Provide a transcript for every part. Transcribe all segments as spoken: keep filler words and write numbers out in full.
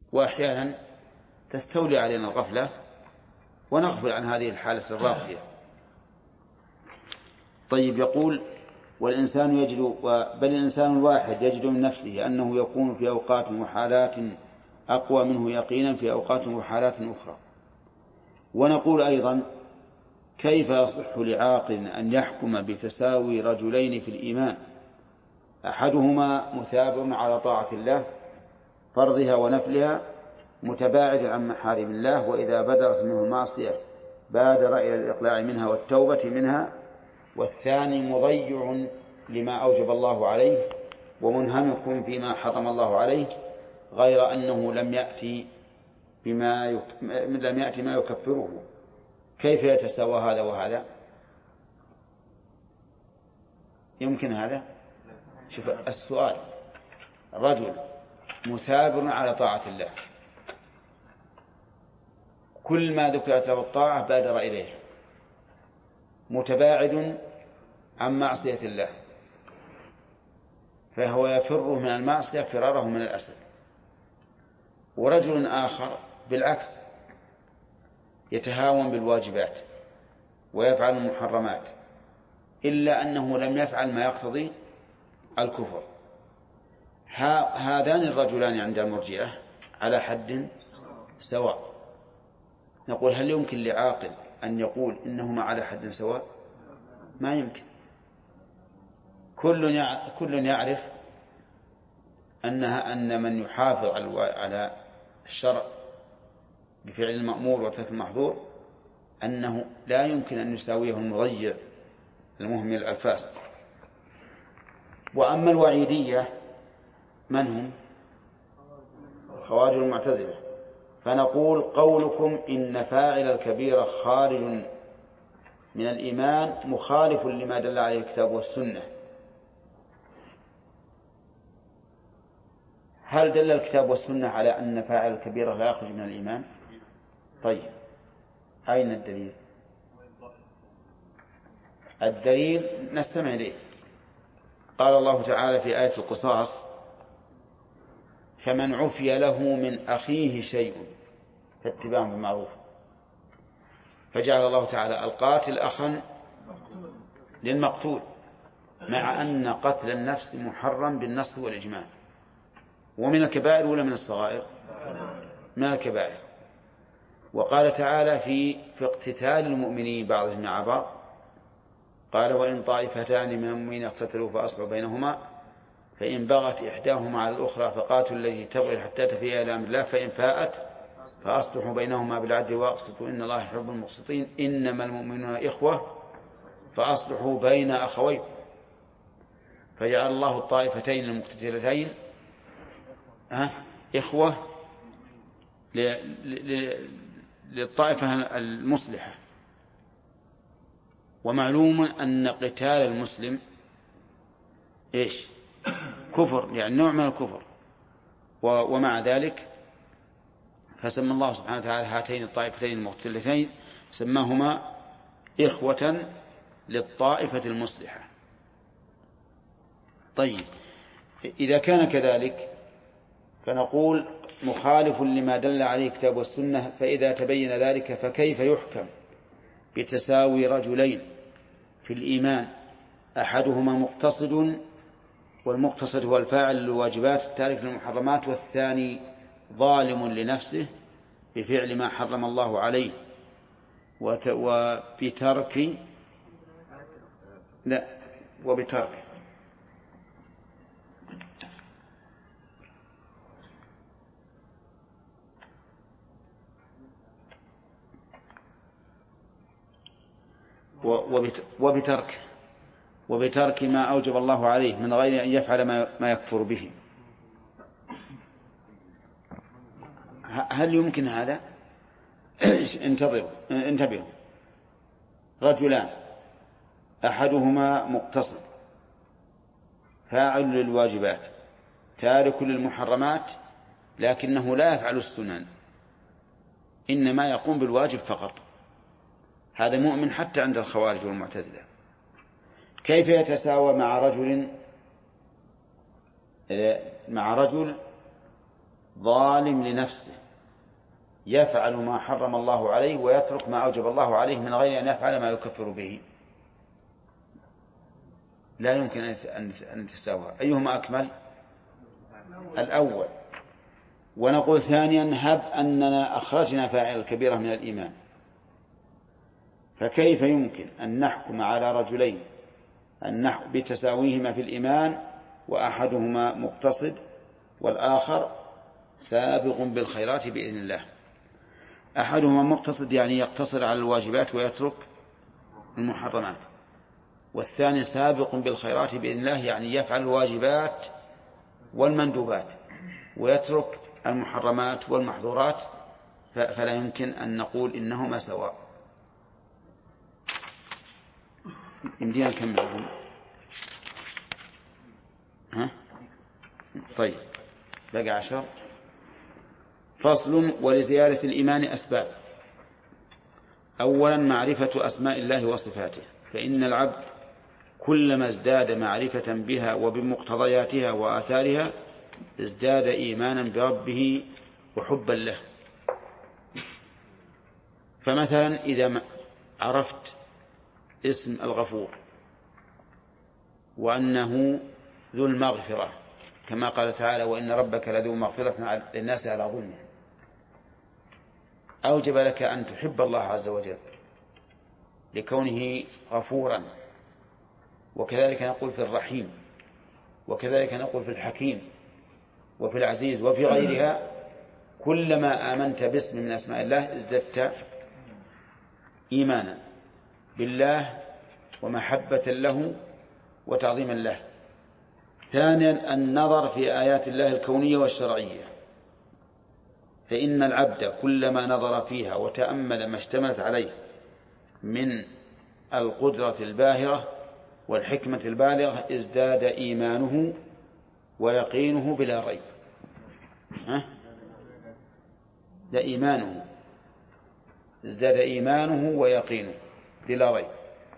وأحيانا تستولي علينا الغفلة ونغفل عن هذه الحالة الراقية. طيب، يقول والإنسان يجد بل الإنسان الواحد يجد من نفسه أنه يكون في أوقات وحالات أقوى منه يقينا في أوقات وحالات أخرى. ونقول أيضا: كيف يصح لعاقل أن يحكم بتساوي رجلين في الإيمان أحدهما مثابر على طاعة الله فرضها ونفلها متباعد عن محارم الله، وإذا بدرت منه المعصية بادر إلى الإقلاع منها والتوبة منها، والثاني مضيع لما أوجب الله عليه ومنهمك فيما حرم الله عليه، غير أنه لم يأتي بما يك... لم يأتي ما يكفره. كيف يتساوى هذا وهذا؟ يمكن هذا؟ شوف السؤال: رجل مثابر على طاعة الله، كل ما ذكرت له الطاعة بادر إليه، متباعد عن معصية الله، فهو يفر من المعصية فراره من الأسد. ورجل آخر بالعكس يتهاون بالواجبات ويفعل المحرمات، إلا أنه لم يفعل ما يقتضي الكفر. هذان الرجلان عند المرجئة على حد سواء. نقول: هل يمكن لعاقل أن يقول إنهما على حد سواء؟ ما يمكن. كل يعرف أنها أن من يحافظ على الشرع بفعل المأمور وترك المحظور أنه لا يمكن أن يساويه المضيع المهمل الفاسد. وأما الوعيدية من هم؟ خوارج المعتزلة. فنقول: قولكم إن فاعل الكبيرة خارج من الإيمان مخالف لما دل عليه الكتاب والسنة. هل دل الكتاب والسنة على أن فاعل الكبيرة لا يخرج من الإيمان؟ طيب، أين الدليل؟ الدليل نستمع إليه. قال الله تعالى في آية القصاص: فمن عفي له من أخيه شيء فاتباع بالمعروف. فجعل الله تعالى القاتل أخا للمقتول، مع أن قتل النفس محرم بالنص والإجماع. ومن الكبائر ولا من الصغائر؟ من الكبائر. وقال تعالى في في اقتتال المؤمنين بعضهم مع بعض: قال: وإن طائفتان من المؤمنين اقتتلوا فأصلحوا بينهما فإن بغت إحداهما على الأخرى فقاتلوا التي تبغي حتى تفيء إلى أمر الله فإن فاءت فأصلحوا بينهما بالعدل وأقسطوا إن الله يحب المقسطين إنما المؤمنون إخوة فأصلحوا بين أخويكم. فجعل الله الطائفتين المقتتلتين إخوة للطائفة المصلحة. ومعلوم أن قتال المسلم إيش؟ كفر، يعني نوع من الكفر. ومع ذلك فسمى الله سبحانه وتعالى هاتين الطائفتين المقتتلتين سماهما إخوة للطائفة المصلحة. طيب، إذا كان كذلك فنقول: مخالف لما دل عليه الكتاب والسنة. فإذا تبين ذلك فكيف يحكم بتساوي رجلين في الإيمان أحدهما مقتصد، والمقتصد هو الفاعل للواجبات التارك للمحرمات، والثاني ظالم لنفسه بفعل ما حرم الله عليه وبترك لا وبترك وبترك وبترك ما أوجب الله عليه من غير أن يفعل ما يكفر به. هل يمكن هذا؟ انتظروا انتبهوا. رجلان أحدهما مقتصد فاعل للواجبات تارك للمحرمات، لكنه لا يفعل السنن، إنما يقوم بالواجب فقط. هذا مؤمن حتى عند الخوارج والمعتزلة. كيف يتساوى مع رجل مع رجل ظالم لنفسه يفعل ما حرم الله عليه ويترك ما أوجب الله عليه من غير أن يفعل ما يكفر به، لا يمكن أن تساوى. أيهما أكمل؟ الأول. ونقول ثانيا هب أننا أخرجنا فاعل الكبيرة من الإيمان، فكيف يمكن أن نحكم على رجلين أن بتساويهما في الإيمان وأحدهما مقتصد والآخر سابق بالخيرات بإذن الله؟ أحدهما مقتصد يعني يقتصر على الواجبات ويترك المحرمات، والثاني سابق بالخيرات بإذن الله يعني يفعل الواجبات والمندوبات ويترك المحرمات والمحظورات، فلا يمكن أن نقول إنهما سواء. يمدينا نكمل؟ ها؟ طيب بقى عشر. فصل. ولزيادة الإيمان أسباب. أولا معرفة أسماء الله وصفاته، فإن العبد كلما ازداد معرفة بها وبمقتضياتها وآثارها ازداد إيمانا بربه وحبا له. فمثلا إذا عرفت اسم الغفور وأنه ذو المغفرة كما قال تعالى وإن ربك لذو مغفرة للناس على ظلمهم، أوجب لك أن تحب الله عز وجل لكونه غفورا. وكذلك نقول في الرحيم، وكذلك نقول في الحكيم وفي العزيز وفي غيرها. كلما آمنت باسم من أسماء الله ازددت إيمانا بالله ومحبة له وتعظيما له. ثانيا النظر في آيات الله الكونية والشرعية، فإن العبد كلما نظر فيها وتأمل ما اشتملت عليه من القدرة الباهرة والحكمة البالغة ازداد إيمانه ويقينه بلا ريب. ها؟ ده إيمانه ازداد إيمانه ويقينه بلا ريب.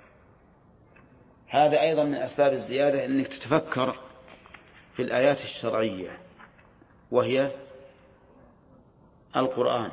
هذا أيضا من أسباب الزيادة أنك تتفكر في الآيات الشرعية وهي القرآن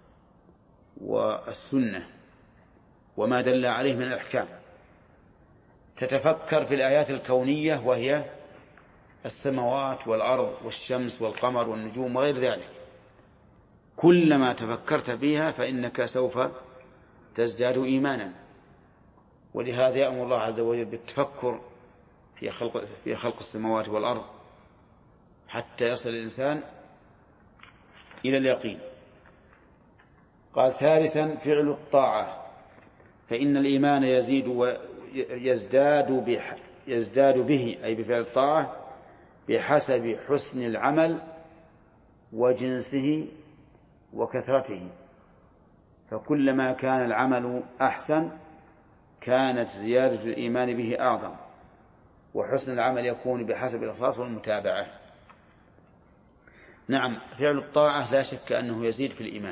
والسنة وما دل عليه من الأحكام. تتفكر في الآيات الكونية وهي السماوات والأرض والشمس والقمر والنجوم وغير ذلك. كلما تفكرت فيها فإنك سوف تزداد إيمانا. ولهذا يأمر الله عز وجل بالتفكر في خلق, في خلق السماوات والأرض حتى يصل الإنسان إلى اليقين. قال ثالثا فعل الطاعة، فإن الإيمان يزيد ويزداد يزداد به أي بفعل الطاعة بحسب حسن العمل وجنسه وكثرته. فكلما كان العمل أحسن كانت زيادة الإيمان به أعظم، وحسن العمل يكون بحسب الإخلاص والمتابعة. نعم فعل الطاعة لا شك أنه يزيد في الإيمان،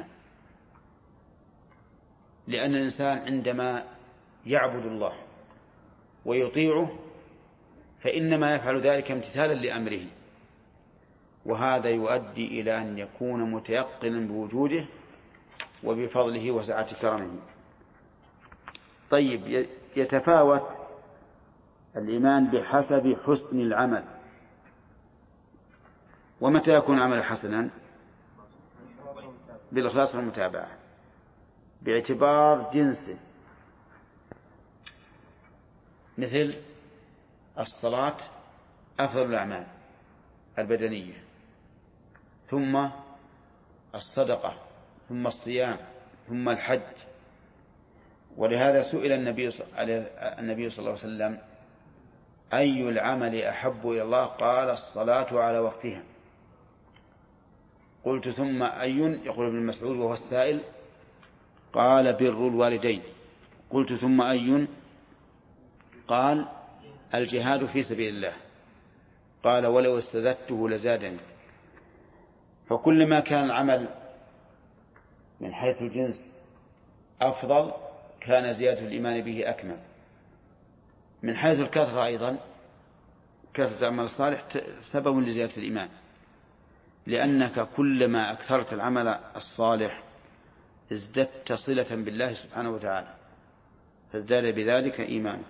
لأن الإنسان عندما يعبد الله ويطيعه فإنما يفعل ذلك امتثالا لأمره، وهذا يؤدي إلى أن يكون متيقنا بوجوده وبفضله وسعة كرمه. طيب يتفاوت الإيمان بحسب حسن العمل. ومتى يكون عمل حسنا؟ بالإخلاص والمتابعة باعتبار جنسه، مثل الصلاة أفضل الأعمال البدنية، ثم الصدقة، ثم الصيام، ثم الحج. ولهذا سئل النبي النبي صلى الله عليه وسلم أي العمل أحب إلى الله؟ قال الصلاة على وقتها. قلت ثم أي؟ يقول ابن مسعود وهو السائل قال بر الوالدين. قلت ثم أي؟ قال الجهاد في سبيل الله. قال ولو استزدته لزادني. فكلما كان العمل من حيث الجنس أفضل كان زيادة الإيمان به أكمل. من حيث الكثرة أيضا كثرة العمل الصالح سبب لزيادة الإيمان. لأنك كلما أكثرت العمل الصالح ازددت صلة بالله سبحانه وتعالى، فازداد بذلك إيمانك.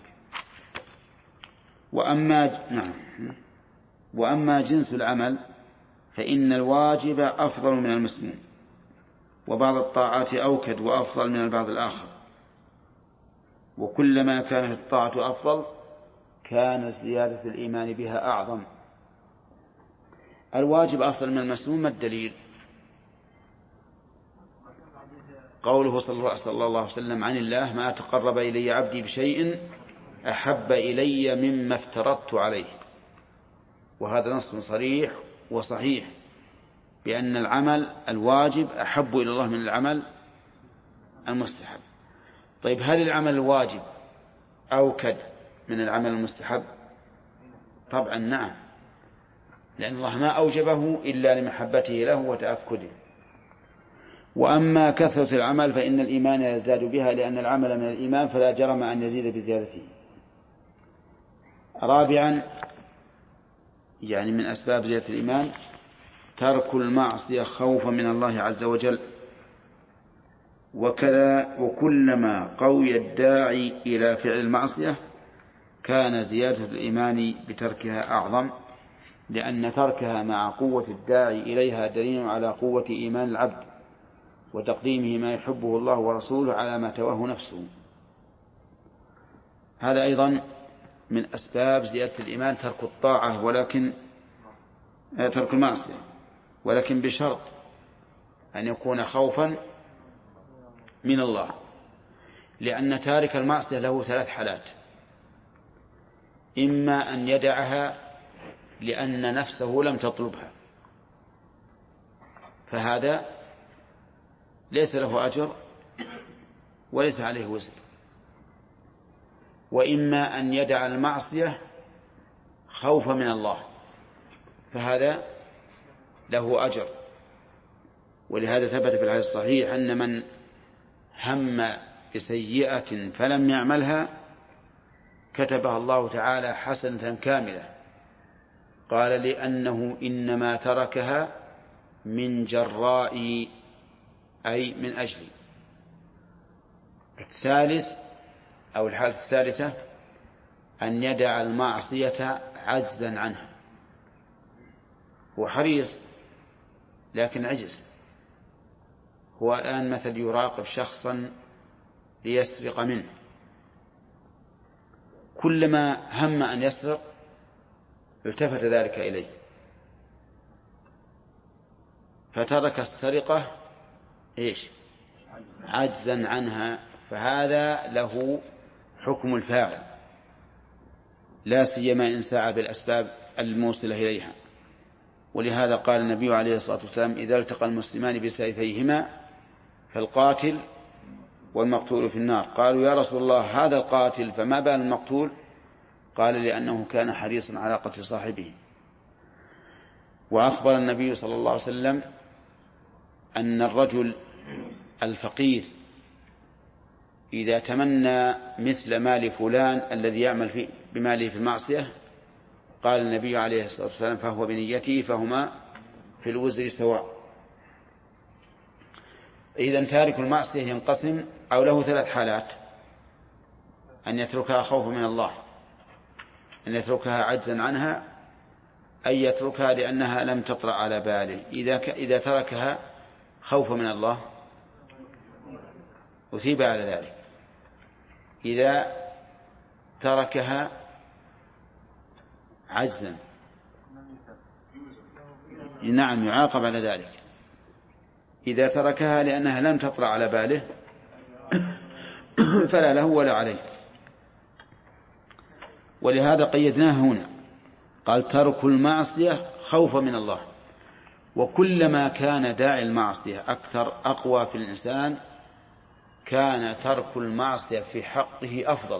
وأما نعم وأما جنس العمل فإن الواجب أفضل من المسنون، وبعض الطاعات أوكد وأفضل من البعض الآخر، وكلما كانت الطاعة أفضل كان زيادة الإيمان بها أعظم. الواجب أفضل من المسنون، ما الدليل؟ قوله صلى الله عليه وسلم عن الله: ما تقرب إلي عبدي بشيء أحب إلي مما افترضت عليه. وهذا نص صريح وصحيح بأن العمل الواجب أحب إلى الله من العمل المستحب. طيب، هل العمل الواجب أوكد من العمل المستحب؟ طبعا نعم، لأن الله ما أوجبه إلا لمحبته له وتأكده. وأما كثرة العمل فإن الإيمان يزداد بها، لأن العمل من الإيمان فلا جرم أن يزيد بزيادته. رابعا، يعني من أسباب زيادة الإيمان ترك المعصية خوفا من الله عز وجل. وكذا وكلما قوي الداعي إلى فعل المعصية كان زيادة الإيمان بتركها أعظم، لأن تركها مع قوة الداعي إليها دليل على قوة إيمان العبد وتقديمه ما يحبه الله ورسوله على ما تواه نفسه. هذا أيضا من أسباب زيادة الإيمان ترك الطاعة، ولكن ترك المعصية، ولكن بشرط أن يكون خوفا من الله، لأن تارك المعصية له ثلاث حالات: إما أن يدعها لأن نفسه لم تطلبها، فهذا ليس له أجر وليس عليه وزر. وإما أن يدع المعصية خوفا من الله، فهذا له أجر. ولهذا ثبت في الحديث الصحيح أن من هم بسيئة فلم يعملها كتبها الله تعالى حسنة كاملة، قال: لأنه إنما تركها من جراء، أي من أجلي. الثالث أو الحالة الثالثة أن يدع المعصية عجزا عنها، هو حريص لكن عجز. هو الآن مثل يراقب شخصا ليسرق منه، كلما هم أن يسرق التفت ذلك إليه فترك السرقة إيش؟ عجزا عنها، فهذا له حكم الفاعل، لا سيما إن سعى بالأسباب الموصلة إليها. ولهذا قال النبي عليه الصلاة والسلام: إذا التقى المسلمان بسيفيهما فالقاتل والمقتول في النار. قالوا: يا رسول الله، هذا القاتل فما بال المقتول؟ قال: لأنه كان حريصا على قتل صاحبه. وأخبر النبي صلى الله عليه وسلم أن الرجل الفقير إذا تمنى مثل مال فلان الذي يعمل في بماله في المعصية، قال النبي عليه الصلاة والسلام: فهو بنيته فهما في الوزر سواء. إذن تارك المعصية ينقسم أو له ثلاث حالات: أن يتركها خوفا من الله، أن يتركها عجزا عنها، أن يتركها لأنها لم تطرأ على باله. إذا إذا تركها خوفا من الله أثيب على ذلك، إذا تركها عجزا نعم يعاقب على ذلك، إذا تركها لأنها لم تطرأ على باله فلا له ولا عليه. ولهذا قيدناه هنا، قال: ترك المعصية خوفا من الله. وكلما كان داعي المعصية أكثر أقوى في الإنسان كان ترك المعصية في حقه أفضل.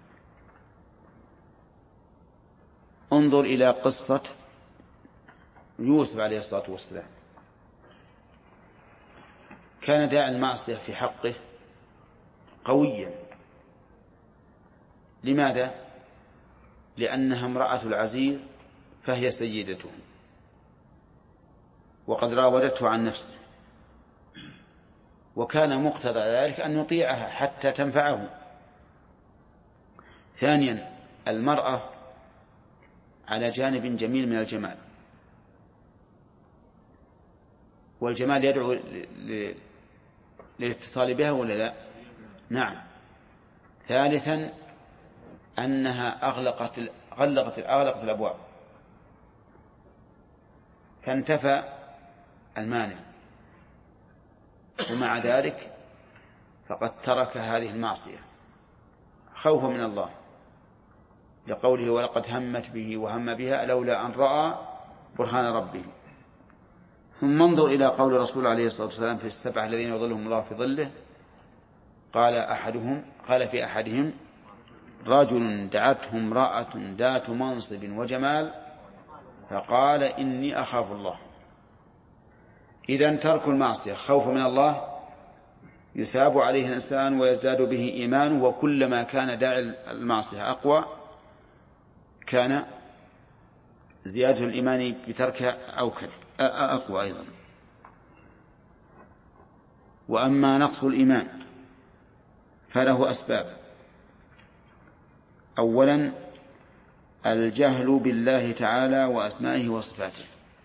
انظر إلى قصة يوسف عليه الصلاة والسلام، كان داعي المعصية في حقه قويا. لماذا؟ لأنها امرأة العزيز فهي سيدته، وقد راودته عن نفسه، وكان مقتضى ذلك أن يطيعها حتى تنفعه. ثانيا المرأة على جانب جميل من الجمال، والجمال يدعو للاتصال بها ولا لا؟ نعم. ثالثا أنها أغلقت غلقت أغلقت الأبواب فانتفى المانع، ومع ذلك فقد ترك هذه المعصية خوفا من الله، لقوله ولقد همت به وهم بها لولا أن رأى برهان ربه. ثم انظر إلى قول الرسول عليه الصلاة والسلام في السبعة الذين يظلهم الله في ظله، قال أحدهم قال في أحدهم رجل دعته امرأة ذات منصب وجمال فقال إني أخاف الله. إذن ترك المعصية خوف من الله يثاب عليه الإنسان ويزداد به إيمانه، وكلما كان داعي المعصية أقوى كان زيادة الإيمان بتركها أوكد أقوى أيضا. وأما نقص الإيمان فله أسباب. أولا الجهل بالله تعالى وأسمائه وصفاته،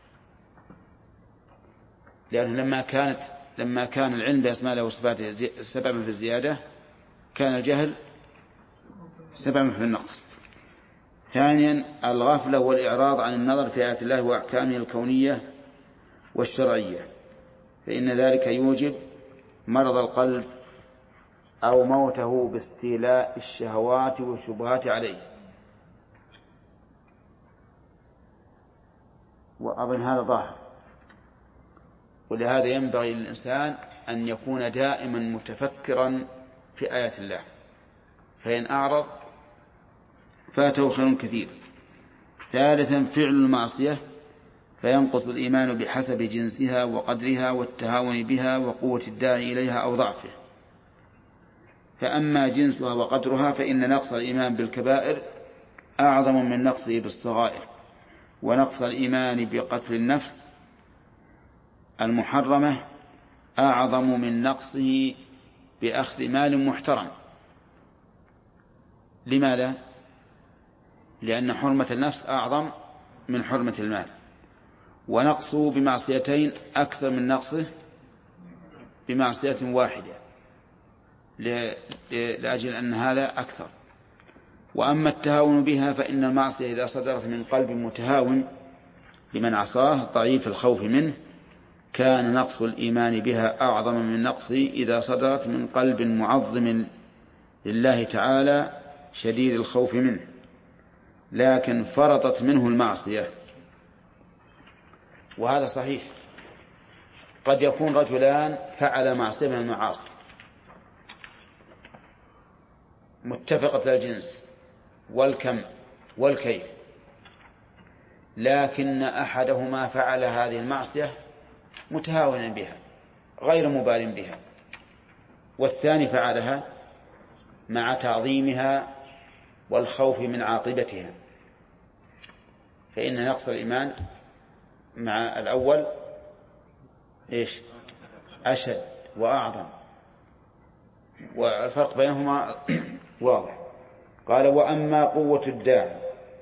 لأنه لما كانت لما كان العلم بأسماء الله وصفاته سببا في الزيادة كان الجهل سببا في النقص. ثانيا الغفلة والإعراض عن النظر في آيات الله وأحكامه الكونية والشرعية، فإن ذلك يوجب مرض القلب أو موته باستيلاء الشهوات والشبهات عليه. وأظن هذا ظاهر، ولهذا ينبغي للإنسان أن يكون دائما متفكرا في آيات الله، فإن أعرض فاته خير كثير. ثالثا فعل المعصية فينقص الإيمان بحسب جنسها وقدرها والتهاون بها وقوة الداعي إليها أو ضعفه. فأما جنسها وقدرها فإن نقص الإيمان بالكبائر أعظم من نقصه بالصغائر، ونقص الإيمان بقتل النفس المحرمة أعظم من نقصه بأخذ مال محترم. لماذا؟ لأن حرمة النفس أعظم من حرمة المال، ونقصه بمعصيتين أكثر من نقصه بمعصية واحدة، لأجل أن هذا أكثر. وأما التهاون بها فإن المعصية إذا صدرت من قلب متهاون لمن عصاه ضعيف الخوف منه كان نقص الإيمان بها أعظم من نقصه إذا صدرت من قلب معظم لله تعالى شديد الخوف منه لكن فرطت منه المعصية. وهذا صحيح، قد يكون رجلان فعل معصية من المعاصي متفقة الجنس والكم والكيف، لكن أحدهما فعل هذه المعصية متهاونا بها غير مبال بها، والثاني فعلها مع تعظيمها والخوف من عاقبتها، فإن نقص الإيمان مع الأول إيش أشد وأعظم، والفرق بينهما واضح. قال وأما قوة الداعي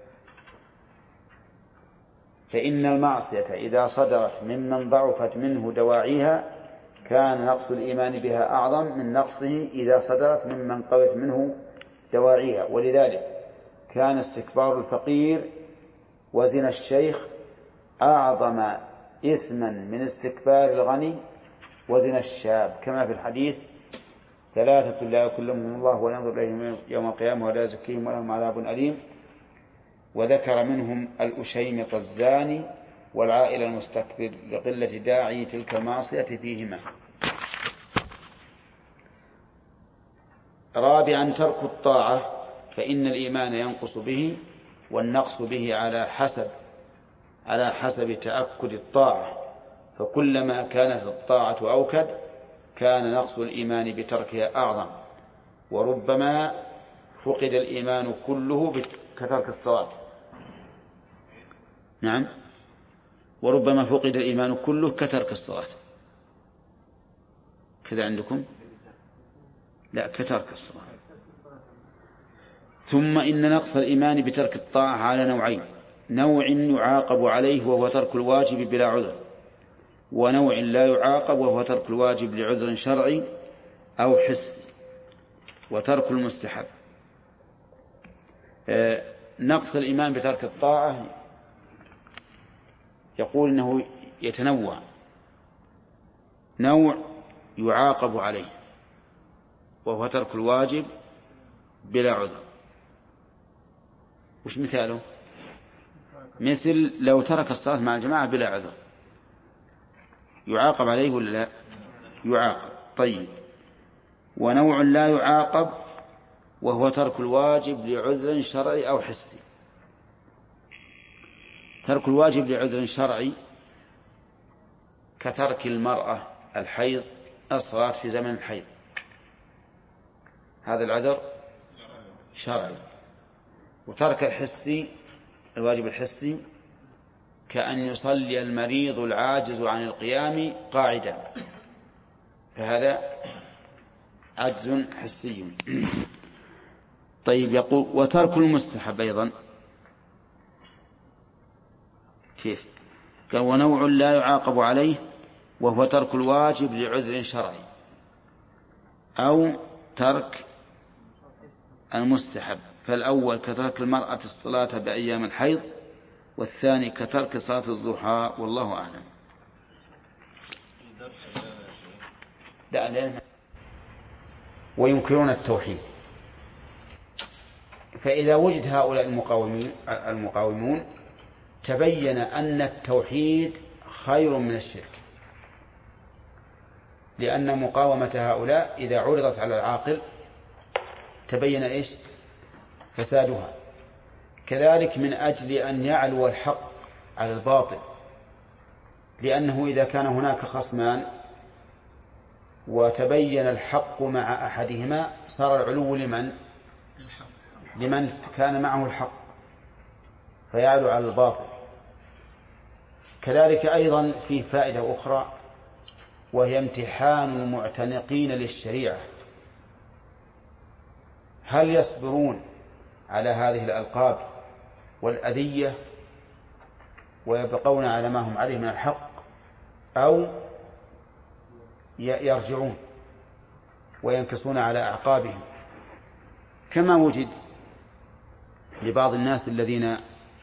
فإن المعصية إذا صدرت ممن ضعفت منه دواعيها كان نقص الإيمان بها أعظم من نقصه إذا صدرت ممن قوت منه دواعيها. ولذلك كان استكبار الفقير وزنا الشيخ أعظم إثما من استكبار الغني وزنا الشاب، كما في الحديث ثلاثة لا يكلمهم الله وينظر إليهم يوم القيامة ولا يزكيهم ولهم عذاب أليم، وذكر منهم الأشيمط الزاني والعائل المستكبر لقلة داعي تلك المعصية فيهما. رابعا ترك الطاعة فإن الإيمان ينقص به، والنقص به على حسب على حسب تأكد الطاعة، فكلما كانت الطاعة أوكد كان نقص الإيمان بتركها أعظم، وربما فقد الإيمان كله كترك الصواب. نعم وربما فقد الإيمان كله كترك الصلاة. كذا عندكم؟ لا، كترك الصلاة. ثم إن نقص الإيمان بترك الطاعة على نوعين: نوع يعاقب عليه وهو ترك الواجب بلا عذر، ونوع لا يعاقب وهو ترك الواجب لعذر شرعي أو حسي وترك المستحب. نقص الإيمان بترك الطاعة يقول إنه يتنوع: نوع يعاقب عليه وهو ترك الواجب بلا عذر. وش مثاله؟ مثل لو ترك الصلاة مع الجماعة بلا عذر يعاقب عليه ولا لا؟ يعاقب. طيب. ونوع لا يعاقب وهو ترك الواجب لعذر شرعي أو حسي. ترك الواجب لعذر شرعي كترك المرأة الحيض الصلاة في زمن الحيض، هذا العذر شرعي. وترك الحسي الواجب الحسي كأن يصلي المريض العاجز عن القيام قاعدا، فهذا عجز حسي. طيب. يقول: وترك المستحب أيضا كيف؟ قال: ونوع لا يعاقب عليه وهو ترك الواجب لعذر شرعي أو ترك المستحب. فالأول كترك المرأة الصلاة بأيام الحيض، والثاني كترك صلاة الضحى، والله أعلم. وينكرون التوحيد. فإذا وجد هؤلاء المقاومين المقاومون تبين أن التوحيد خير من الشرك، لأن مقاومة هؤلاء إذا عرضت على العاقل تبين إيش؟ فسادها. كذلك من أجل أن يعلو الحق على الباطل، لأنه إذا كان هناك خصمان وتبين الحق مع أحدهما صار العلو لمن؟ لمن كان معه الحق، فيعلو على الباطل. كذلك أيضا في فائدة أخرى، وهي امتحان المعتنقين للشريعة: هل يصبرون على هذه الألقاب والأذية ويبقون على ما هم عليه من الحق، أو يرجعون وينكسون على أعقابهم، كما وجد لبعض الناس الذين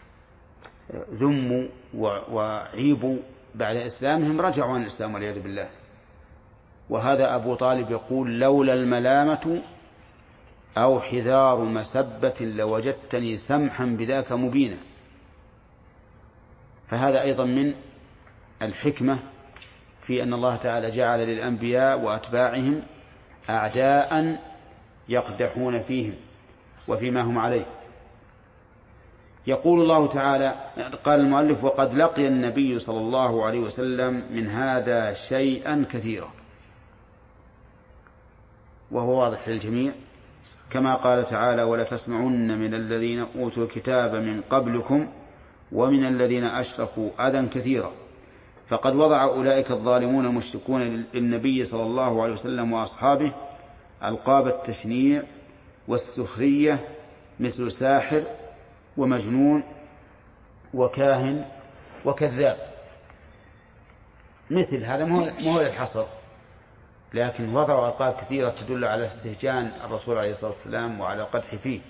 ذموا وعيبوا بعد إسلامهم رجعوا عن الإسلام والعياذ بالله. وهذا أبو طالب يقول: لولا الملامة أو حذار مسبة لوجدتني سمحا بذاك مبينا. فهذا أيضا من الحكمة في أن الله تعالى جعل للأنبياء وأتباعهم أعداء يقدحون فيهم وفيما هم عليه. يقول الله تعالى: قال المؤلف: وقد لقي النبي صلى الله عليه وسلم من هذا شيئا كثيرا. وهو واضح للجميع، كما قال تعالى: ولتسمعن من الذين أوتوا الكتاب من قبلكم ومن الذين أشركوا أذى كثيرا. فقد وضع أولئك الظالمون المشركون للنبي صلى الله عليه وسلم وأصحابه ألقاب التشنيع والسخرية، مثل ساحر ومجنون وكاهن وكذاب. مثل هذا مو هو الحصر، لكن وضعوا ألقاب كثيرة تدل على استهجان الرسول عليه الصلاة والسلام وعلى قدح فيه،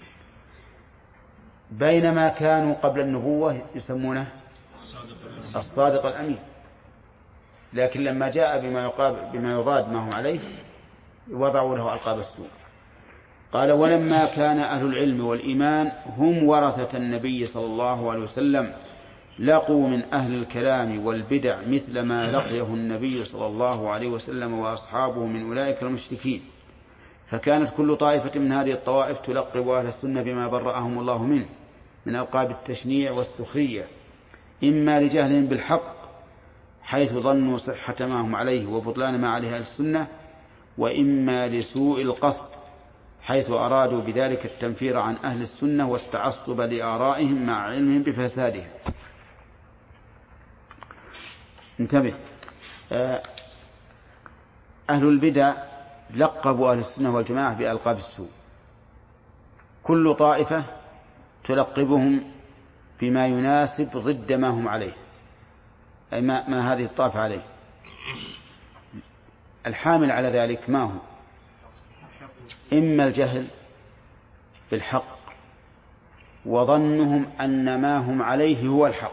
بينما كانوا قبل النبوة يسمونه الصادق الأمين. لكن لما جاء بما يقابل بما يضاد ما هم عليه وضعوا له ألقاب السوء. قال: ولما كان أهل العلم والإيمان هم ورثة النبي صلى الله عليه وسلم لقوا من أهل الكلام والبدع مثل ما لقيه النبي صلى الله عليه وسلم وأصحابه من أولئك المشركين. فكانت كل طائفة من هذه الطوائف تلقب أهل السنة بما برأهم الله منه من ألقاب التشنيع والسخرية، إما لجهلهم بالحق حيث ظنوا صحة ما هم عليه وبطلان ما عليه أهل السنة، وإما لسوء القصد حيث أرادوا بذلك التنفير عن أهل السنة والتعصب لآرائهم مع علمهم بفسادهم. انتبه. أهل البدع لقبوا أهل السنة والجماعة بألقاب السوء، كل طائفة تلقبهم بما يناسب ضد ما هم عليه، أي ما, ما هذه الطائفة عليه. الحامل على ذلك ما هو؟ إما الجهل بالحق وظنهم أن ما هم عليه هو الحق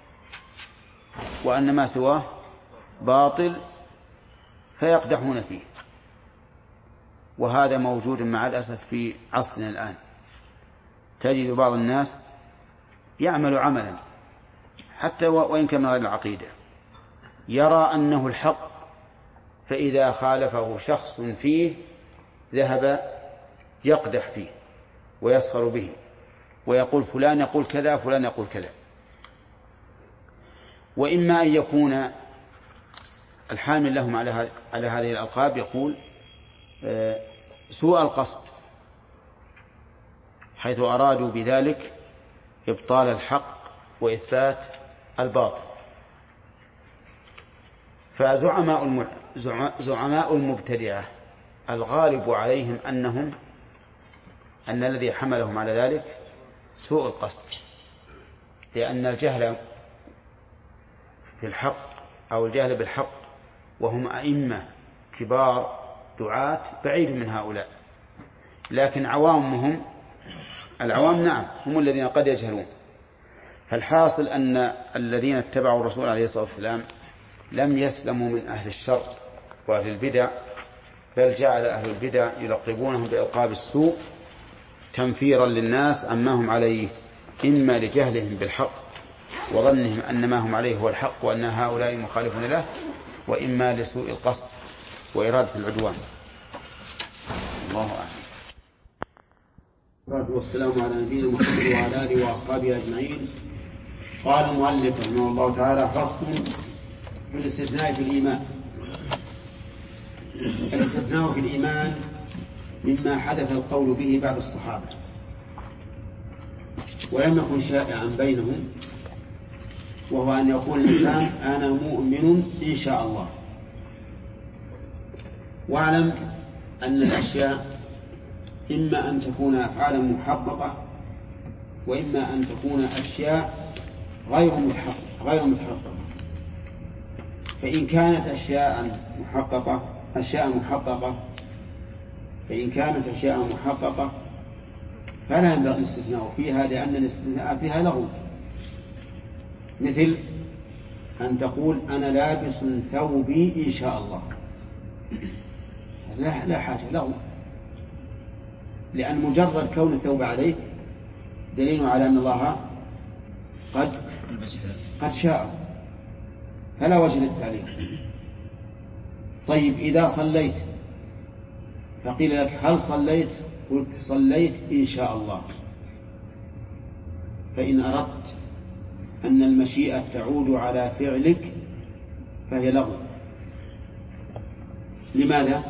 وأن ما سواه باطل فيقدحون فيه، وهذا موجود مع الأسف في عصرنا الآن. تجد بعض الناس يعمل عملا حتى وإن كان من غير العقيدة، يرى أنه الحق، فإذا خالفه شخص فيه ذهب يقدح فيه ويسخر به ويقول فلان يقول كذا فلان يقول كذا. وإما أن يكون الحامل لهم على على هذه الألقاب يقول سوء القصد، حيث أرادوا بذلك إبطال الحق وإثبات الباطل. فزعماء زعماء المبتدعة الغالب عليهم أنهم أن الذي حملهم على ذلك سوء القصد، لأن الجهل في الحق أو الجهل بالحق وهم أئمة كبار دعاة بعيد من هؤلاء، لكن عوامهم العوام نعم هم الذين قد يجهلون. فالحاصل أن الذين اتبعوا الرسول عليه الصلاة والسلام لم يسلموا من أهل الشر وأهل البدع، بل جعل أهل البدع يلقبونهم بألقاب السوء تنفيرا للناس عما هم عليه، إما لجهلهم بالحق وظنهم أن ما هم عليه هو الحق وأن هؤلاء مخالفون له، وإما لسوء القصد وإرادة العدوان. الله أعلم. والصلاة والسلام على نبينا محمد وعلى آله وأصحابه أجمعين. قال المؤلف رحمه الله تعالى: فصل في الاستثناء في الإيمان. الاستثناء في الإيمان مما حدث القول به بعد الصحابة ولم يكن شائعا بينهم، وهو أن يقول الإنسان أنا مؤمن إن شاء الله. واعلم أن الأشياء إما أن تكون أفعالا محققة وإما أن تكون أشياء غير محققة غير محققة فإن كانت أشياء محققة أشياء محققة فإن كانت أشياء محققة فلا ينبغي الاستثناء فيها، لأن الاستثناء فيها لغو، مثل أن تقول أنا لابس ثوبي إن شاء الله، لا, لا حاجة لغو، لأن مجرد كون الثوب عليه دليل على أن الله قد قد شاء، فلا وجه للتعليق. طيب إذا صليت فقيل لك هل صليت؟ قلت صليت إن شاء الله، فإن أردت أن المشيئة تعود على فعلك فهي لغو. لماذا؟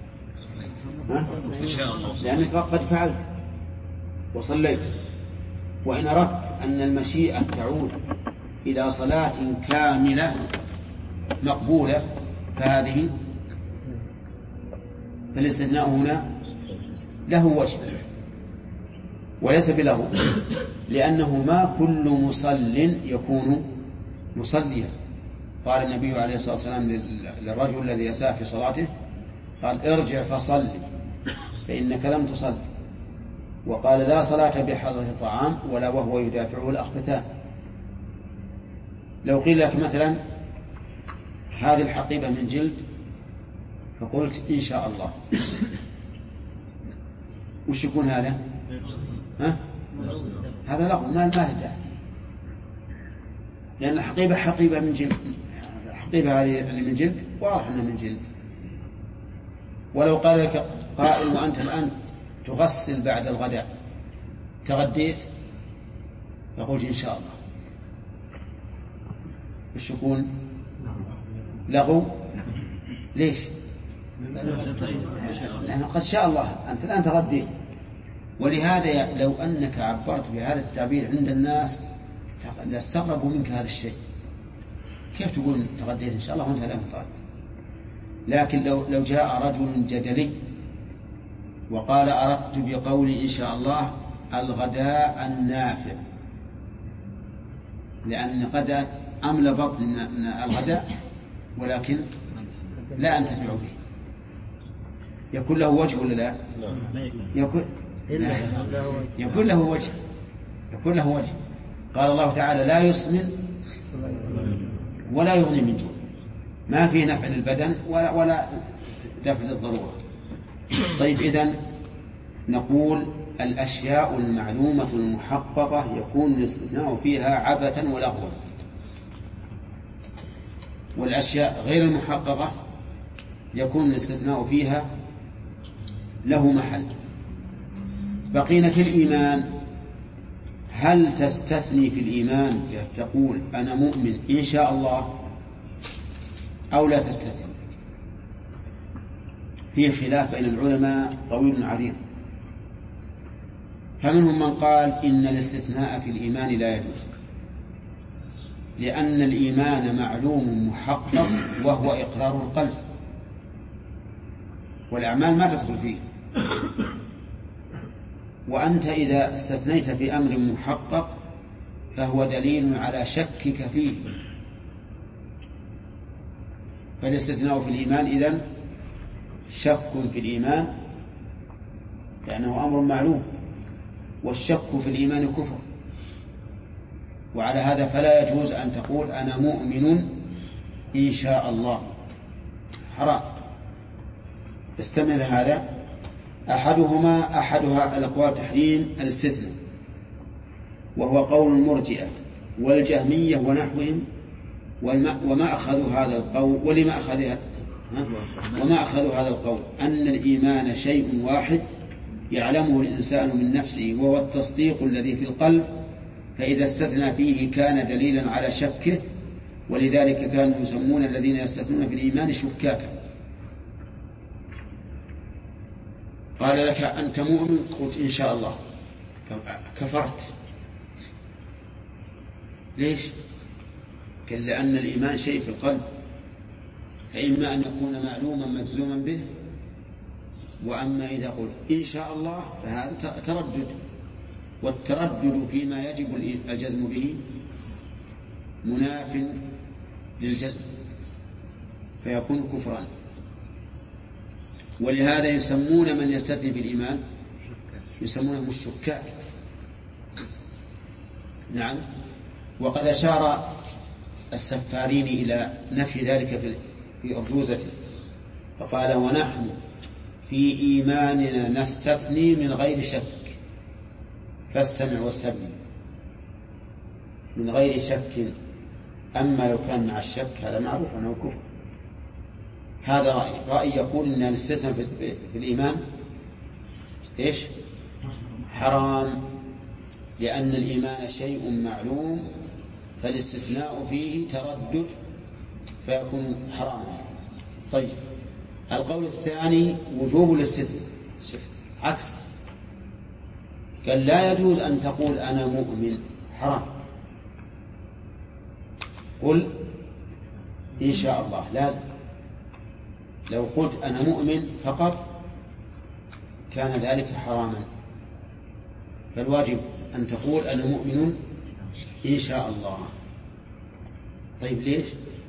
لأنك قد فعلت وصليت. وإن أردت أن المشيئة تعود إلى صلاة كاملة مقبولة فهذه فالاستثناء هنا له وجه وليس بله، لأنه ما كل مصل يكون مصليا. قال النبي عليه الصلاة والسلام للرجل الذي يساء في صلاته قال ارجع فصلي فإنك لم تصلي. وقال لا صلاة بحضرة الطعام ولا وهو يدافعه الأخبثان. لو قيل لك مثلا هذه الحقيبة من جلد فقلت إن شاء الله، وش يكون هذا؟ ها؟ هذا لغو ما الداعي، لأن الحقيبة حقيبة من جلد، الحقيبة هذه اللي من جلد واضح أنها من جلد. ولو قال لك قائل وأنت الآن تغسل بعد الغداء تغديت فقلت إن شاء الله، وش يكون؟ لغو. ليش؟ لأنه قد شاء الله أنت الآن تغديت. ولهذا لو أنك عبرت بهذا التعبير عند الناس لاستغربوا منك هذا الشيء، كيف تقول تغديت إن شاء الله وأنت لا متغدى؟ لكن لو لو جاء رجل جدلي وقال أردت بقولي إن شاء الله الغداء النافع، لأن غدا أملى بطن من الغداء ولكن لا أنتفع به، يكون له وجه ولا لا؟ يكون لا. يكون له وجه، يكون له وجه. قال الله تعالى لا يسمن ولا يغني من جوع، ما في نفع للبدن ولا ولا دفع للضرورة. طيب إذن نقول الأشياء المعلومة المحققة يكون الاستثناء فيها عبثا ولغوا، والأشياء غير المحققة يكون الاستثناء فيها له محل. بقينا في الإيمان، هل تستثني في الإيمان تقول أنا مؤمن إن شاء الله أو لا تستثني؟ فيه خلاف بين العلماء طويل عريض، فمنهم من قال إن الاستثناء في الإيمان لا يجوز، لأن الإيمان معلوم محقق وهو إقرار القلب، والأعمال ما تدخل فيه. وأنت إذا استثنيت في أمر محقق فهو دليل على شكك فيه، فالاستثناء في الإيمان إذن شك في الإيمان لأنه أمر معلوم، والشك في الإيمان كفر، وعلى هذا فلا يجوز أن تقول أنا مؤمن إن شاء الله، حرام. استمع هذا، أحدهما أحدها الأقوال تحريم الاستثناء، وهو قول المرجئة والجهمية ونحوهم، وما أخذوا هذا القول ولما أخذها وما أخذوا هذا القول أن الإيمان شيء واحد يعلمه الإنسان من نفسه وهو التصديق الذي في القلب، فإذا استثنى فيه كان دليلا على شكه، ولذلك كانوا يسمون الذين يستثنون في الإيمان شكاكا. قال لك أنت مؤمن، قلت إن شاء الله، كفرت. ليش؟ قال لأن الإيمان شيء في القلب، فإما أن يكون معلوما مجزوما به، وأما إذا قلت إن شاء الله فهذا تردد، والتردد فيما يجب الجزم به مناف للجزم فيكون كفرا. ولهذا يسمون من يستثني في الإيمان يسمونهم الشكاك. نعم. وقد أشار السفارين إلى نفي ذلك في أرجوزته، فقال ونحن في إيماننا نستثني من غير شك، فاستمع واستبني، من غير شك. أما لو كان مع الشك هذا معروف أنه كفر. هذا رأي رأي يقول أن الاستثناء في الإيمان إيش؟ حرام، لأن الإيمان شيء معلوم، فالاستثناء فيه تردد فيكون حراما. طيب، القول الثاني وجوب الاستثناء، عكس، قال لا يجوز أن تقول أنا مؤمن، حرام. قل إن شاء الله، لازم. لو قلت أنا مؤمن فقط كان ذلك حراما، فالواجب أن تقول أنا مؤمن إن شاء الله. طيب ليش؟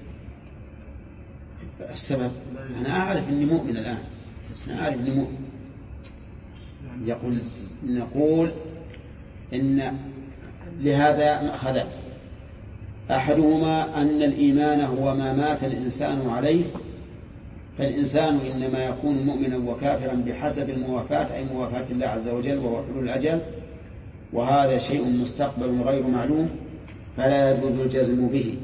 السبب أنا أعرف أني مؤمن الآن، بس أنا أعرف أني مؤمن. يقول نقول إن لهذا مأخذان، أحدهما أن الإيمان هو ما مات الإنسان عليه، فالإنسان إنما يكون مؤمنا وكافرا بحسب الموافاة، أي موافاة الله عز وجل وهو حلول الأجل، وهذا شيء مستقبل غير معلوم فلا يجوز الجزم به.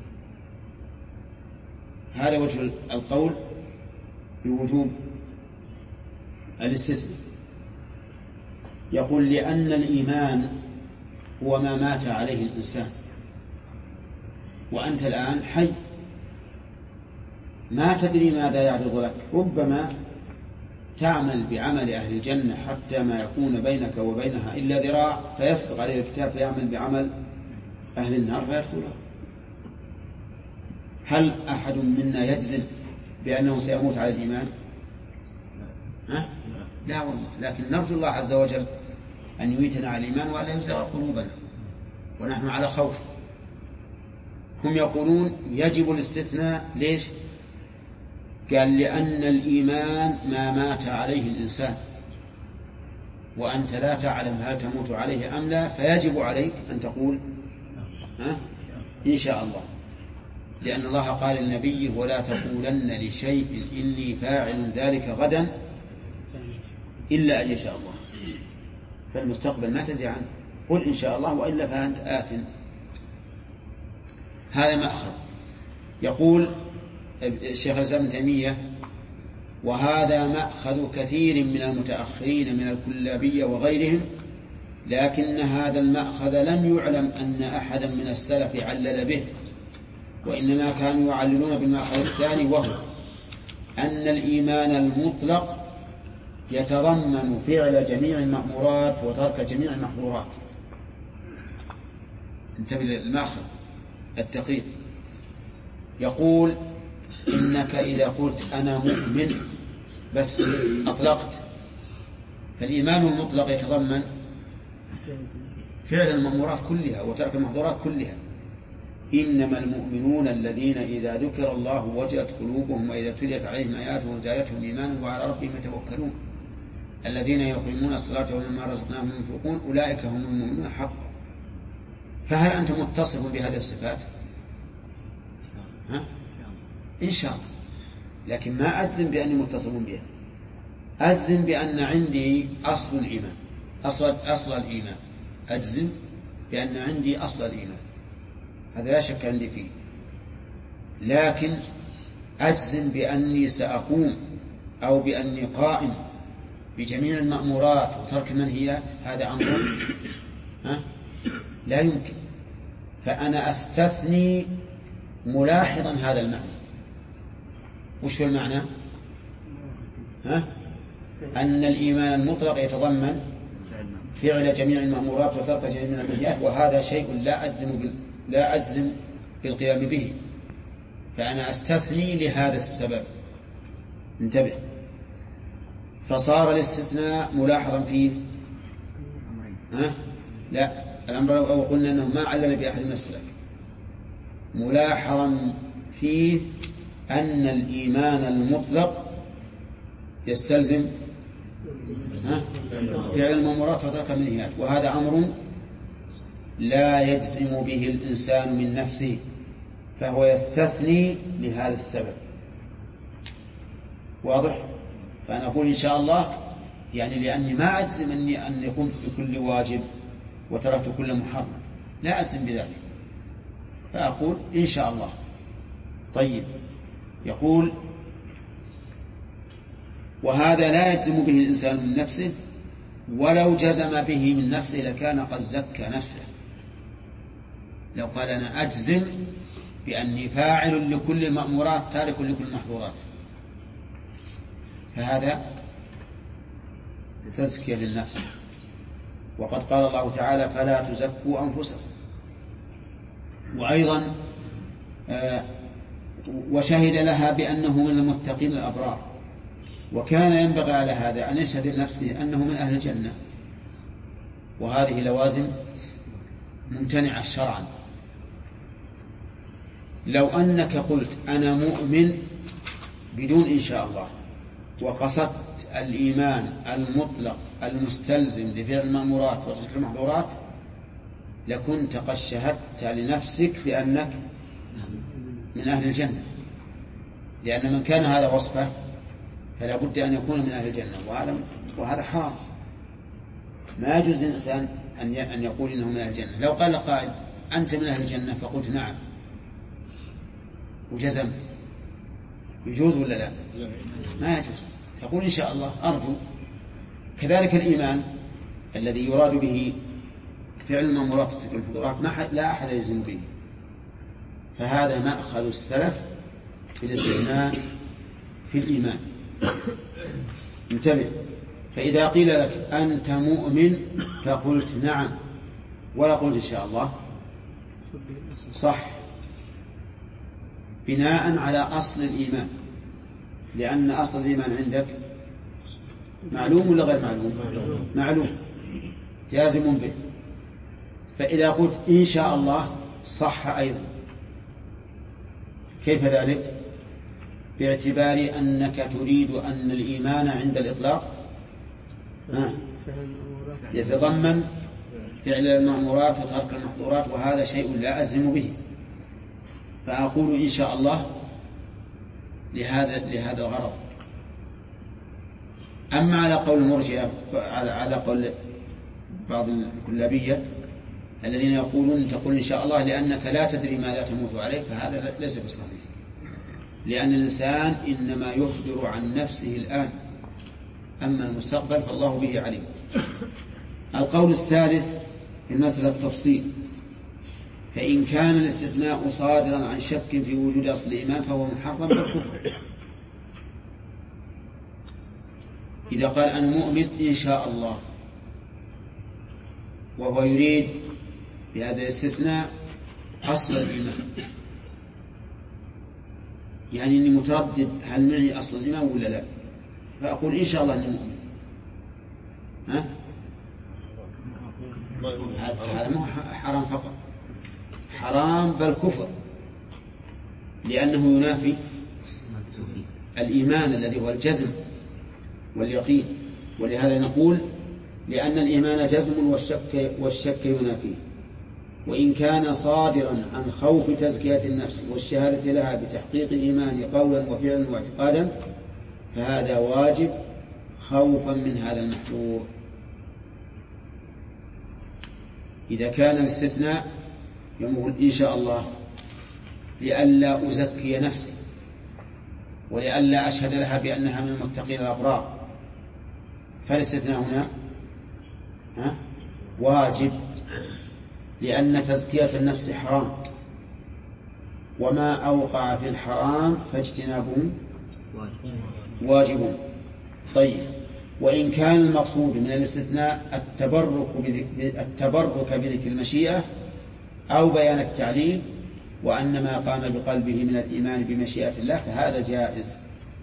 هذا وجه القول بوجوب الاستثناء. يقول لأن الإيمان هو ما مات عليه الإنسان، وأنت الآن حي ما تدري ماذا يعرض لك، ربما تعمل بعمل أهل الجنة حتى ما يكون بينك وبينها إلا ذراع فيسبق عليه الكتاب فيعمل بعمل أهل النار فيدخلها. هل أحد منا يجزم بأنه سيموت على الإيمان؟ ها؟ لا والله، لكن نرجو الله عز وجل أن يميتنا على الإيمان وألا يزغ قلوبنا ونحن على خوف. هم يقولون يجب الاستثناء. ليش؟ قال لأن الإيمان ما مات عليه الإنسان وأنت لا تعلم هل تموت عليه أم لا، فيجب عليك أن تقول ها؟ إن شاء الله، لأن الله قال للنبي ولا تقولن لشيء إني فاعل ذلك غدا إلا أن يشاء الله. فالمستقبل ما تدري عنه، قل إن شاء الله وإلا فأنت آثم. هذا مأخذ. يقول الشيخ الإسلام ابن تيمية وهذا مأخذ كثير من المتأخرين من الكلابية وغيرهم، لكن هذا المأخذ لم يعلم أن أحدا من السلف علل به، وإنما كانوا يعللون بالمأخذ الثاني، وهو أن الإيمان المطلق يتضمن فعل جميع المأمورات وترك جميع المحظورات. انتبه للمأخذ الدقيق. يقول إنك إذا قلت أنا مؤمن بس أطلقت، فالإيمان المطلق يتضمن فعل المأمورات كلها وترك المحظورات كلها. إنما المؤمنون الذين إذا ذكر الله وجلت قلوبهم وإذا تليت عليهم آياته زادتهم إيمانا وعلى ربهم يتوكلون الذين يقيمون الصلاة ومما رزقناهم ينفقون أولئك هم المؤمنون حقا. فهل أنت متصف بهذه الصفات؟ ها؟ إن شاء الله، لكن ما أجزم بأني متصف بها. أجزم بأن عندي أصل الإيمان، أصل, أصل الإيمان أجزم بأن عندي أصل الإيمان، هذا لا شك عندي فيه. لكن أجزم بأني سأقوم أو بأني قائم بجميع المأمورات وترك المنهيات، هذا أمر ها؟ لا يمكن. فأنا أستثني ملاحظا هذا المعنى. وش هو المعنى؟ ها؟ أن الإيمان المطلق يتضمن فعل جميع المأمورات وترك جميع المنهيات، وهذا شيء لا أجزم بال... لا أجزم بالقيام به، فأنا أستثني لهذا السبب. انتبه. فصار الاستثناء ملاحظا فيه ها؟ لا، الأمر أو قلنا أنه ما علل بأحد من السلف، ملاحظا فيه أن الإيمان المطلق يستلزم فعل المأمورات وترك المنهيات، وهذا أمر لا يجزم به الإنسان من نفسه، فهو يستثني لهذا السبب. واضح؟ فأنا أقول إن شاء الله يعني لأني ما أجزم أني أن قمت بكل واجب وتركت كل محرم، لا أجزم بذلك، فأقول إن شاء الله. طيب، يقول وهذا لا يجزم به الإنسان من نفسه، ولو جزم به من نفسه لكان قد زكى نفسه. لو قال أنا أجزم بأني فاعل لكل المأمورات تارك لكل المحظورات، فهذا تزكية للنفس. وقد قال الله تعالى فلا تزكوا أنفسكم. وأيضا آه وشهد لها بأنه من المتقين الأبرار، وكان ينبغي على هذا أن يشهد لنفسه أنه من أهل الجنة، وهذه لوازم ممتنعة شرعا. لو أنك قلت أنا مؤمن بدون إن شاء الله وقصدت الإيمان المطلق المستلزم لفعل المأمورات وترك المحظورات، لكنت قد شهدت لنفسك بأنك من أهل الجنة، لأن من كان هذا وصفه فلا بد أن يكون من أهل الجنة، وهذا وهذا حرام. ما يجوز للإنسان أن يقول إنه من أهل الجنة. لو قال قائل أنت من أهل الجنة فقلت نعم وجزمت، يجوز ولا لا؟ ما يجوز. تقول إن شاء الله أرجو. كذلك الإيمان الذي يراد به فعل المأمورات وترك المحظورات ما لا أحد يلزم به، فهذا مأخذ السلف في الاستثناء في الإيمان. انتبه. فإذا قيل لك أنت مؤمن فقلت نعم ولا قلت إن شاء الله، صح، بناء على أصل الإيمان، لأن أصل الإيمان عندك معلوم ولا غير معلوم؟ معلوم جازم به. فإذا قلت إن شاء الله صح أيضا. كيف ذلك؟ باعتبار أنك تريد أن الإيمان عند الإطلاق يتضمن فعل المأمورات وترك المحظورات، وهذا شيء لا أجزم به، فأقول إن شاء الله لهذا لهذا الغرض. أما على قول المرجئة، على قول بعض الكلابية الذين يقولون تقول إن شاء الله لأنك لا تدري ماذا تموت عليه، فهذا ليس بصحيح، لأن الإنسان إنما يخبر عن نفسه الآن، أما المستقبل فالله به عليم. القول الثالث في المسألة التفصيل، فإن كان الاستثناء صادرا عن شك في وجود أصل الإيمان فهو محرم بالكفر. إذا قال أنا مؤمن إن شاء الله وهو يريد بهذا الاستثناء أصل الإيمان، يعني أني متردد هل معي أصل الإيمان ولا لا، فأقول إن شاء الله أني مؤمن. ها؟ هذا مو حرام فقط، حرام بل كفر، لأنه ينافي الإيمان الذي هو الجزم واليقين. ولهذا نقول لأن الإيمان جزم والشك, والشك ينافيه، وإن كان صادرا عن خوف تزكية النفس والشهادة لها بتحقيق الإيمان قولا وفعلا واعتقادا فهذا واجب خوفا من هذا المحظور. إذا كان الاستثناء يقول إن شاء الله لئلا أزكي نفسي ولئلا أشهد لها بأنها من المتقين الأبرار، فالاستثناء هنا ها واجب، لأن تزكية النفس حرام، وما أوقع في الحرام فاجتنابه واجب. طيب، وإن كان المقصود من الاستثناء التبرك التبرك بذكر المشيئة أو بيان التعليل وأن ما قام بقلبه من الإيمان بمشيئة الله فهذا جائز.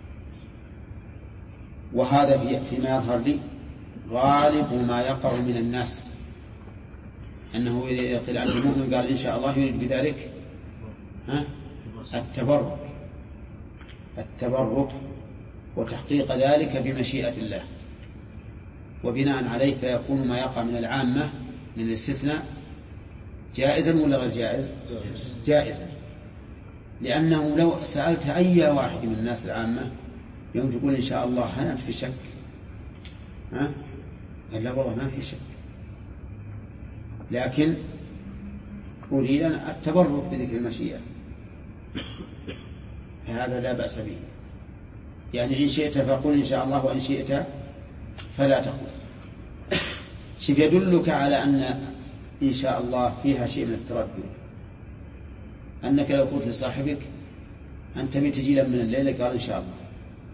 وهذا فيما يظهر لي غالب ما يقع من الناس، أنه إذا قيل عنه المؤمن قال إن شاء الله يريد بذلك ها التبرك التبرك وتحقيق ذلك بمشيئة الله، وبناء عليه فيكون ما يقع من العامة من الاستثناء جائزا ولا غير جائز؟ جائزا، لأنه لو سألت أي واحد من الناس العامة يوم تقول إن شاء الله هل أنت في شك؟ ها؟ قال لا والله ما في شك، لكن أريد التبرك بذكر المشيئة، فهذا لا بأس به. يعني إن شئت فقل إن شاء الله وإن شئت فلا تقل. شوف يدلك على أن إن شاء الله فيها شيء من التردد، أنك لو قلت لصاحبك أنت بتجي من الليلة قال إن شاء الله،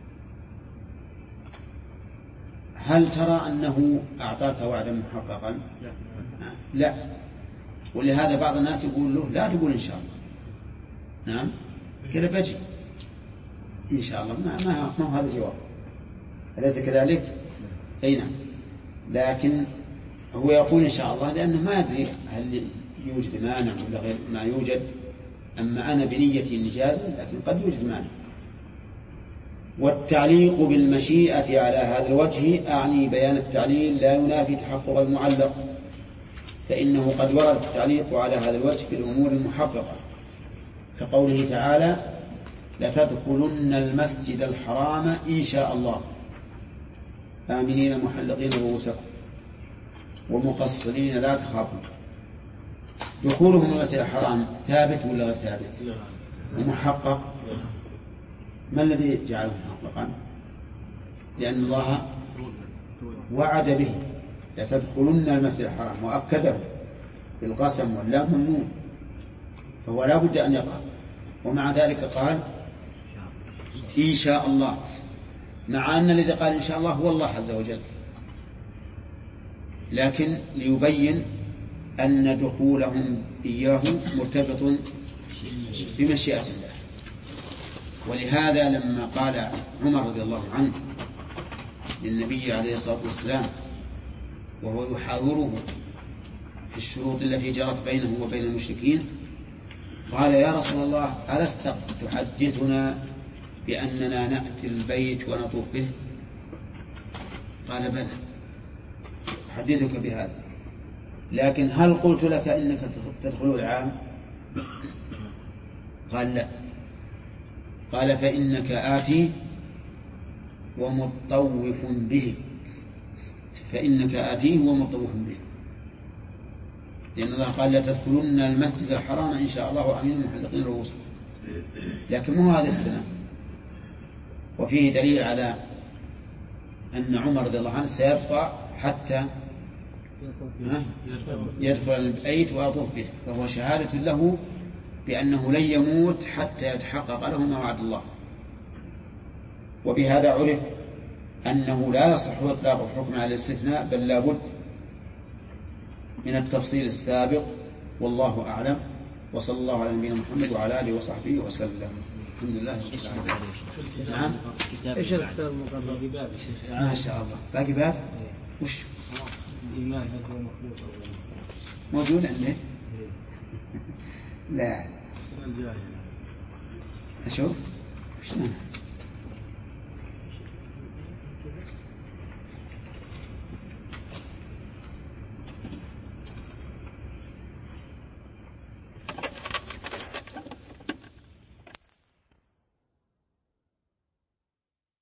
هل ترى أنه أعطاك وعدا محققا؟ لا. لا. ولهذا بعض الناس يقول له لا تقول إن شاء الله. نعم كذا بجي إن شاء الله، ما ما ما هذا الجواب، أليس كذلك؟ أي نعم، لكن هو يقول إن شاء الله لأنه ما يدري هل يوجد مانع ولا غير ما يوجد. أما أنا بنيتي النجاز لكن قد يوجد مانع. والتعليق بالمشيئة على هذا الوجه أعني بيان التعليل لا ينافي تحقق المعلق، فإنه قد ورد التعليق على هذا الوجه في الأمور المحققة، كقوله تعالى لتدخلن المسجد الحرام إن شاء الله آمنين محلقين رؤوسكم ومقصرين لا تخافون. دخولهم المسجد الحرام ثابت ولا غير ثابت؟ ومحقق. ما الذي جعله محققا؟ لأن الله وعد به لتدخلن المسجد الحرام وأكده بالقسم واللام والنون، فهو لا بد أن يقع. ومع ذلك قال إن شاء الله، مع أن الذي قال إن شاء الله هو الله عز وجل، لكن ليبين أن دخولهم إياه مرتبط بمشيئة الله. ولهذا لما قال عمر رضي الله عنه للنبي عليه الصلاة والسلام وهو يحاوره في الشروط التي جرت بينه وبين المشركين قال يا رسول الله ألست تحدثنا بأننا نأتي البيت ونطوف به؟ قال بلى أحدثك بهذا، لكن هل قلت لك إنك تدخل العام؟ قال لا. قال فإنك آتي ومطوف به، فإنك آتيه ومطوف به، لأن الله قال لا تدخلن المسجد الحرام إن شاء الله وأمين محلقين رؤوسكم، لكن مو هذا السنة. وفيه دليل على أن عمر رضي الله عنه سيبقى حتى يدخل البيت ويطوف به، فهو شهادة له بأنه لن يموت حتى يتحقق له ما وعد الله. وبهذا عرف أنه لا يصح إطلاق الحكم على الاستثناء، بل لا بد من التفصيل السابق، والله أعلم. وصلى الله على نبينا محمد وعلى آله وصحبه وسلم. الحمد لله. نعم. ايش الكتاب المقرر؟ ما شاء الله. باقي باب؟ وش؟ الإيمان هل هو مخلوق موجود عندك؟ لا. أشوف.